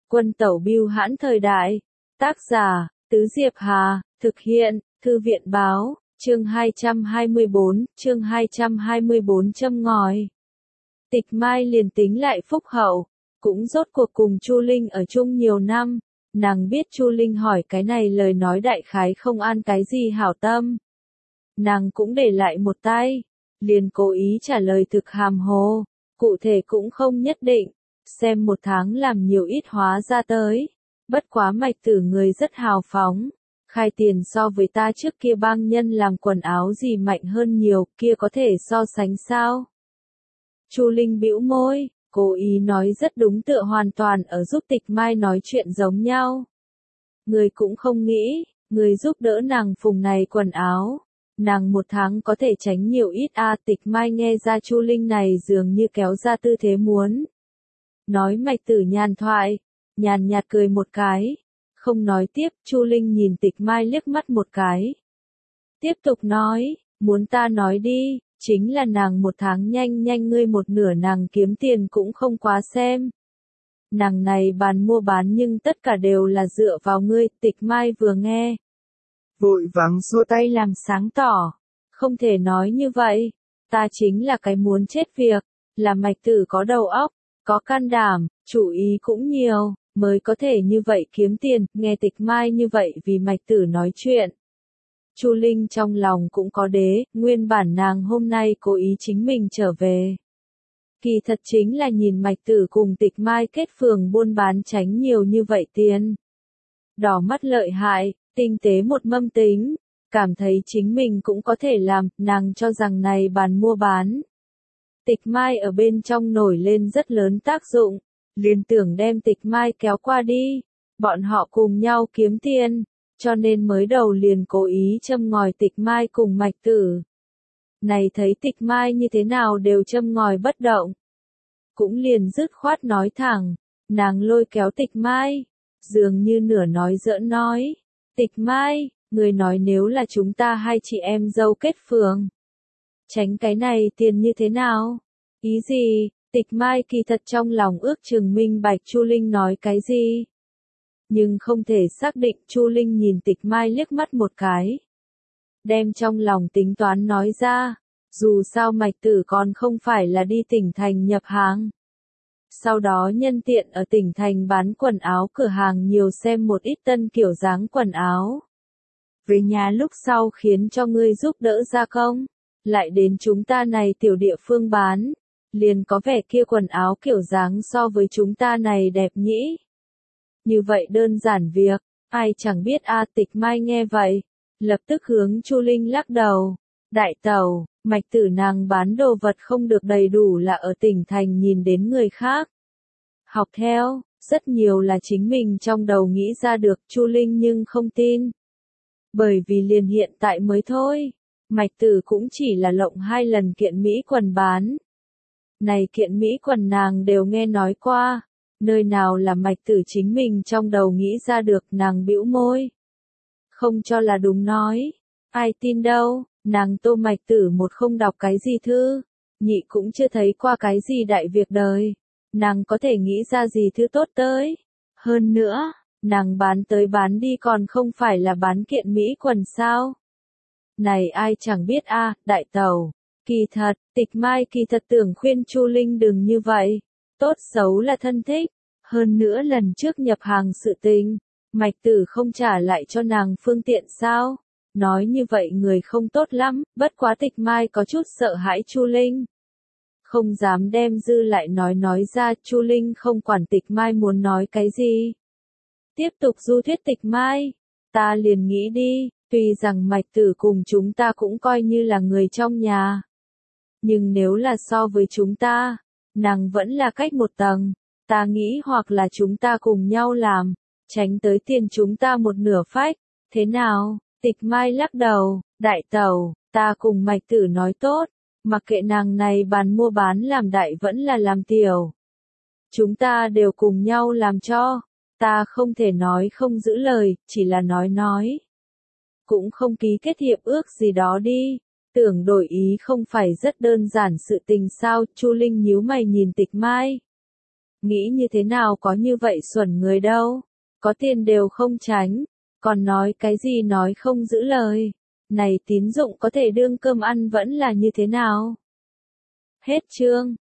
Quân tẩu bưu hãn thời đại. Tác giả, Tứ Diệp Hà, thực hiện, Thư viện báo, chương 224 châm ngòi. Tịch Mai liền tính lại phúc hậu, cũng rốt cuộc cùng Chu Linh ở chung nhiều năm, nàng biết Chu Linh hỏi cái này lời nói đại khái không an cái gì hảo tâm. Nàng cũng để lại một tay, liền cố ý trả lời thực hàm hồ, cụ thể cũng không nhất định, xem một tháng làm nhiều ít hóa ra tới. Bất quá Mạch Tử người rất hào phóng, khai tiền so với ta trước kia bang nhân làm quần áo gì mạnh hơn nhiều, kia có thể so sánh sao? Chu Linh bĩu môi, cố ý nói rất đúng, tựa hoàn toàn ở giúp Tịch Mai nói chuyện giống nhau. Người cũng không nghĩ, người giúp đỡ nàng phùng này quần áo, nàng một tháng có thể tránh nhiều ít a. Tịch Mai nghe ra Chu Linh này dường như kéo ra tư thế muốn nói Mạch Tử nhàn thoại, nhàn nhạt cười một cái, không nói tiếp. Chu Linh nhìn Tịch Mai liếc mắt một cái, tiếp tục nói, muốn ta nói đi, chính là nàng một tháng nhanh nhanh ngươi một nửa, nàng kiếm tiền cũng không quá xem. Nàng này bàn mua bán nhưng tất cả đều là dựa vào ngươi. Tịch Mai vừa nghe, vội vàng xua tay làm sáng tỏ, không thể nói như vậy, ta chính là cái muốn chết việc, là Mạch Tử có đầu óc, có can đảm, chủ ý cũng nhiều, mới có thể như vậy kiếm tiền. Nghe Tịch Mai như vậy vì Mạch Tử nói chuyện, Chu Linh trong lòng cũng có đế, nguyên bản nàng hôm nay cố ý chính mình trở về. Kỳ thật chính là nhìn Mạch Tử cùng Tịch Mai kết phường buôn bán tránh nhiều như vậy tiền. Đỏ mắt lợi hại, tinh tế một mâm tính, cảm thấy chính mình cũng có thể làm, nàng cho rằng này bàn mua bán. Tịch Mai ở bên trong nổi lên rất lớn tác dụng, liền tưởng đem Tịch Mai kéo qua đi, bọn họ cùng nhau kiếm tiền, cho nên mới đầu liền cố ý châm ngòi Tịch Mai cùng Mạch Tử. Này thấy Tịch Mai như thế nào đều châm ngòi bất động, cũng liền dứt khoát nói thẳng, nàng lôi kéo Tịch Mai, dường như nửa nói giỡn nói, Tịch Mai, người nói nếu là chúng ta hai chị em dâu kết phường, tránh cái này tiền như thế nào? Ý gì? Tịch Mai kỳ thật trong lòng ước chừng minh bạch Chu Linh nói cái gì, nhưng không thể xác định. Chu Linh nhìn Tịch Mai liếc mắt một cái, đem trong lòng tính toán nói ra, dù sao Mạch Tử còn không phải là đi tỉnh thành nhập hàng. Sau đó nhân tiện ở tỉnh thành bán quần áo cửa hàng nhiều xem một ít tân kiểu dáng quần áo. Về nhà lúc sau khiến cho ngươi giúp đỡ gia công, lại đến chúng ta này tiểu địa phương bán, liền có vẻ kia quần áo kiểu dáng so với chúng ta này đẹp nhỉ. Như vậy đơn giản việc, ai chẳng biết a. Tịch Mai nghe vậy, lập tức hướng Chu Linh lắc đầu, đại tẩu, Mạch Tử nàng bán đồ vật không được đầy đủ là ở tỉnh thành nhìn đến người khác học theo, rất nhiều là chính mình trong đầu nghĩ ra được. Chu Linh nhưng không tin, bởi vì liền hiện tại mới thôi, Mạch Tử cũng chỉ là lộng 2 lần kiện mỹ quần bán. Này kiện mỹ quần nàng đều nghe nói qua, nơi nào là Mạch Tử chính mình trong đầu nghĩ ra được. Nàng bĩu môi, không cho là đúng nói, ai tin đâu. Nàng Tô Mạch Tử một không đọc cái gì thư, nhị cũng chưa thấy qua cái gì đại việc đời, nàng có thể nghĩ ra gì thứ tốt tới. Hơn nữa, nàng bán tới bán đi còn không phải là bán kiện mỹ quần sao? Này ai chẳng biết a. Đại tẩu, kỳ thật, Tịch Mai kỳ thật tưởng khuyên Chu Linh đừng như vậy, tốt xấu là thân thích, hơn nữa lần trước nhập hàng sự tình, Mạch Tử không trả lại cho nàng phương tiện sao? Nói như vậy người không tốt lắm. Bất quá Tịch Mai có chút sợ hãi Chu Linh, không dám đem dư lại nói ra. Chu Linh không quản Tịch Mai muốn nói cái gì, tiếp tục du thuyết. Tịch Mai, ta liền nghĩ đi, tuy rằng Mạch Tử cùng chúng ta cũng coi như là người trong nhà, nhưng nếu là so với chúng ta, nàng vẫn là cách một tầng. Ta nghĩ hoặc là chúng ta cùng nhau làm, tránh tới tiền chúng ta một nửa phách, thế nào? Tịch Mai lắc đầu, đại tẩu, ta cùng Mạch Tử nói tốt, mặc kệ nàng này bàn mua bán làm đại vẫn là làm tiểu, chúng ta đều cùng nhau làm cho. Ta không thể nói không giữ lời, chỉ là nói. Cũng không ký kết hiệp ước gì đó đi, tưởng đổi ý không phải rất đơn giản sự tình sao? Chu Linh nhíu mày nhìn Tịch Mai, nghĩ như thế nào có như vậy xuẩn người đâu, có tiền đều không tránh, còn nói cái gì nói không giữ lời, này tín dụng có thể đương cơm ăn vẫn là như thế nào. Hết chương.